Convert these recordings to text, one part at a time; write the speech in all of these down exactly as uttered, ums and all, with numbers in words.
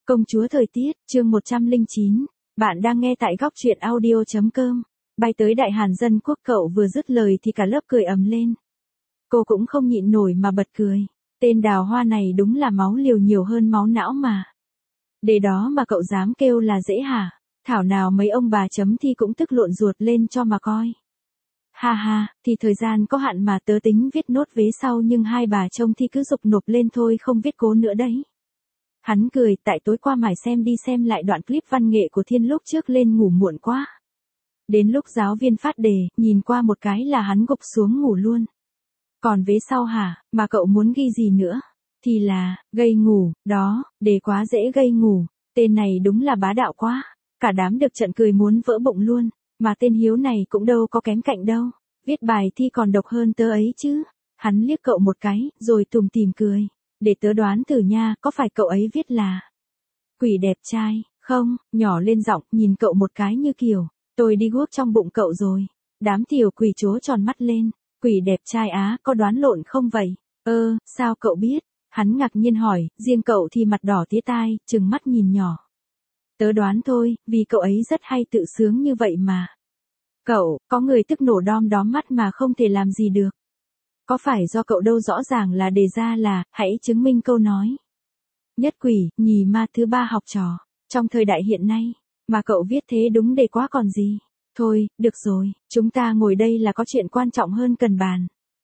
Công chúa thời tiết, chương một trăm lẻ chín. Bạn đang nghe tại góc truyện audio chấm com. Bay tới Đại Hàn Dân Quốc, cậu vừa dứt lời thì cả lớp cười ầm lên. Cô cũng không nhịn nổi mà bật cười. Tên đào hoa này đúng là máu liều nhiều hơn máu não mà. Để đó mà cậu dám kêu là dễ hả? Thảo nào mấy ông bà chấm thi cũng tức lộn ruột lên cho mà coi. Ha ha, thì thời gian có hạn mà, tớ tính viết nốt vế sau nhưng hai bà trông thi cứ giục nộp lên thôi, không viết cố nữa đấy. Hắn cười, tại tối qua mải xem đi xem lại đoạn clip văn nghệ của Thiên lúc trước lên ngủ muộn quá. Đến lúc giáo viên phát đề, nhìn qua một cái là hắn gục xuống ngủ luôn. Còn vế sau hả, mà cậu muốn ghi gì nữa? Thì là, gây ngủ, đó, đề quá dễ gây ngủ, tên này đúng là bá đạo quá. Cả đám được trận cười muốn vỡ bụng luôn, mà tên Hiếu này cũng đâu có kém cạnh đâu, viết bài thi còn độc hơn tớ ấy chứ. Hắn liếc cậu một cái, rồi tủm tỉm cười. Để tớ đoán thử nha, có phải cậu ấy viết là Quỷ đẹp trai, không? Nhỏ lên giọng, nhìn cậu một cái như kiểu, tôi đi guốc trong bụng cậu rồi. Đám tiểu quỷ trố tròn mắt lên, Quỷ đẹp trai á, có đoán lộn không vậy? Ơ, sao cậu biết? Hắn ngạc nhiên hỏi, riêng cậu thì mặt đỏ tía tai, trừng mắt nhìn nhỏ. Tớ đoán thôi, vì cậu ấy rất hay tự sướng như vậy mà. Cậu, có người tức nổ đom đóm mắt mà không thể làm gì được. Có phải do cậu đâu, rõ ràng là đề ra là, hãy chứng minh câu nói. Nhất quỷ, nhì ma, thứ ba học trò. Trong thời đại hiện nay, mà cậu viết thế đúng đề quá còn gì. Thôi, được rồi, chúng ta ngồi đây là có chuyện quan trọng hơn cần bàn.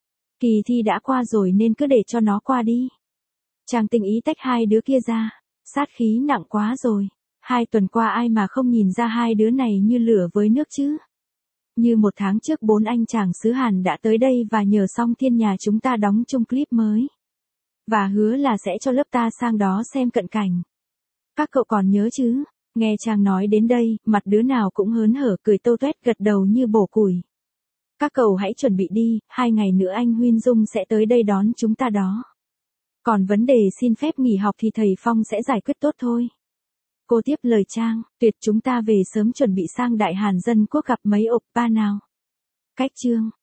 Kỳ thi đã qua rồi nên cứ để cho nó qua đi. Chàng tình ý tách hai đứa kia ra, sát khí nặng quá rồi. Hai tuần qua ai mà không nhìn ra hai đứa này như lửa với nước chứ. Như một tháng trước bốn anh chàng xứ Hàn đã tới đây và nhờ Song Thiên nhà chúng ta đóng chung clip mới. Và hứa là sẽ cho lớp ta sang đó xem cận cảnh. Các cậu còn nhớ chứ? Nghe chàng nói đến đây, mặt đứa nào cũng hớn hở cười tâu tuét gật đầu như bổ củi. Các cậu hãy chuẩn bị đi, hai ngày nữa anh Huyên Dung sẽ tới đây đón chúng ta đó. Còn vấn đề xin phép nghỉ học thì thầy Phong sẽ giải quyết tốt thôi. Cô tiếp lời Trang, tuyệt, chúng ta về sớm chuẩn bị sang Đại Hàn Dân Quốc gặp mấy oppa nào. Cách chương.